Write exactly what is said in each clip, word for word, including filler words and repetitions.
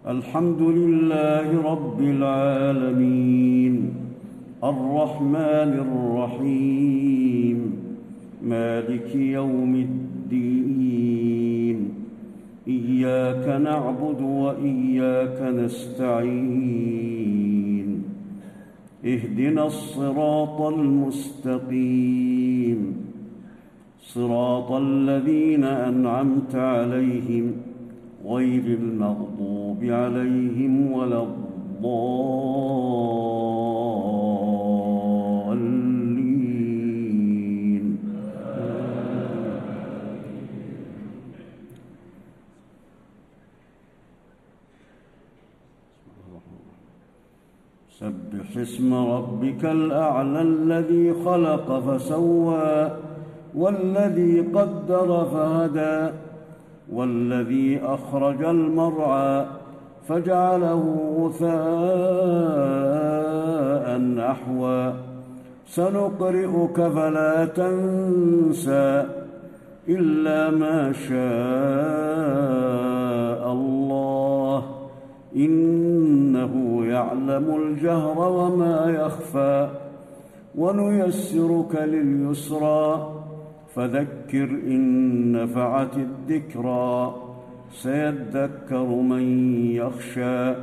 الحمد لله رب العالمين الرحمن الرحيم مالك يوم الدين إياك نعبد وإياك نستعين اهدنا الصراط المستقيم صراط الذين أنعمت عليهم غير المغضوب عليهم ولا الضالين. سبح اسم ربك الأعلى الذي خلق فسوى والذي قدر فهدى والذي أخرج المرعى فجعله غثاء أحوى سنقرئك فلا تنسى إلا ما شاء الله إنه يعلم الجهر وما يخفى ونيسرك لليسرى فذكر إن نفعت الذكرى سيذكر من يخشى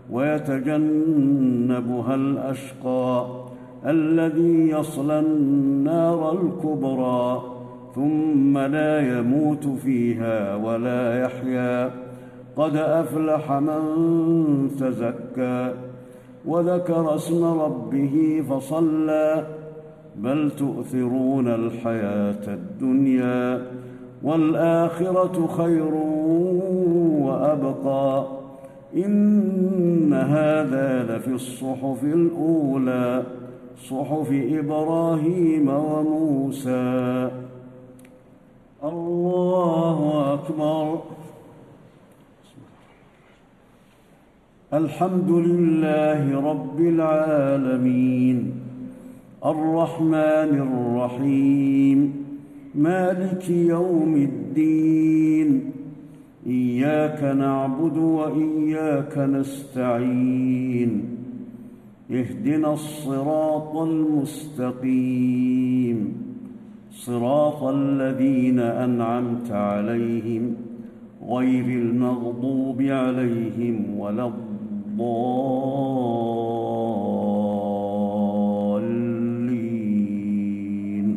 ويتجنبها الأشقى الذي يصلى النار الكبرى ثم لا يموت فيها ولا يحيا قد أفلح من تزكى وذكر اسم ربه فصلى بل تؤثرون الحياة الدنيا والآخرة خير وأبقى إن هذا لفي الصحف الأولى صحف إبراهيم وموسى. الله أكبر. الحمد لله رب العالمين الرحمن الرحيم مالك يوم الدين إياك نعبد وإياك نستعين اهدنا الصراط المستقيم صراط الذين أنعمت عليهم غير المغضوب عليهم ولا الضالين.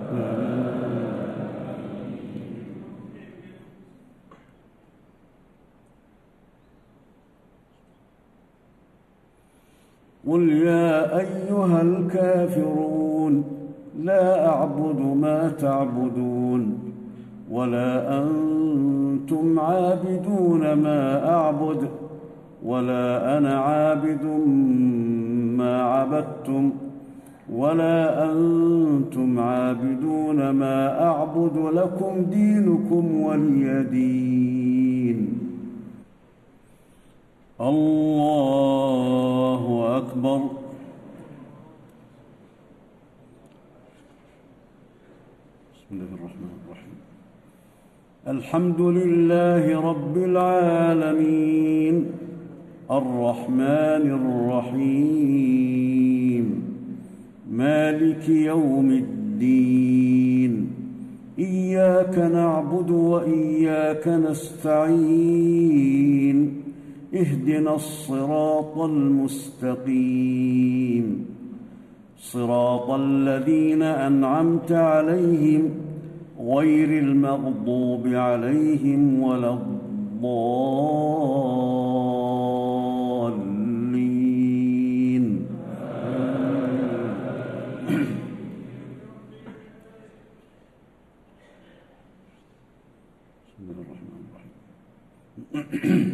قل يا أيها الكافرون لا أعبد ما تعبدون ولا أنتم عابدون ما أعبد ولا أنا عابد ما عبدتم ولا أنتم عابدون ما أعبد لكم دينكم ولي دين. الله أكبر. بسم الله الرحمن الرحيم. الحمد لله رب العالمين الرحمن الرحيم مالك يوم الدين إياك نعبد وإياك نستعين اهدنا الصراط المستقيم صراط الذين أنعمت عليهم غير المغضوب عليهم ولا الضالين. بسم الله الرحمن الرحيم.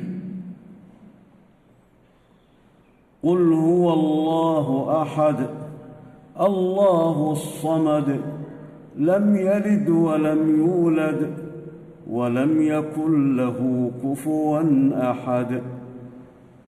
قل هو الله أحد الله الصمد لم يلد ولم يولد ولم يكن له كفوا أحد.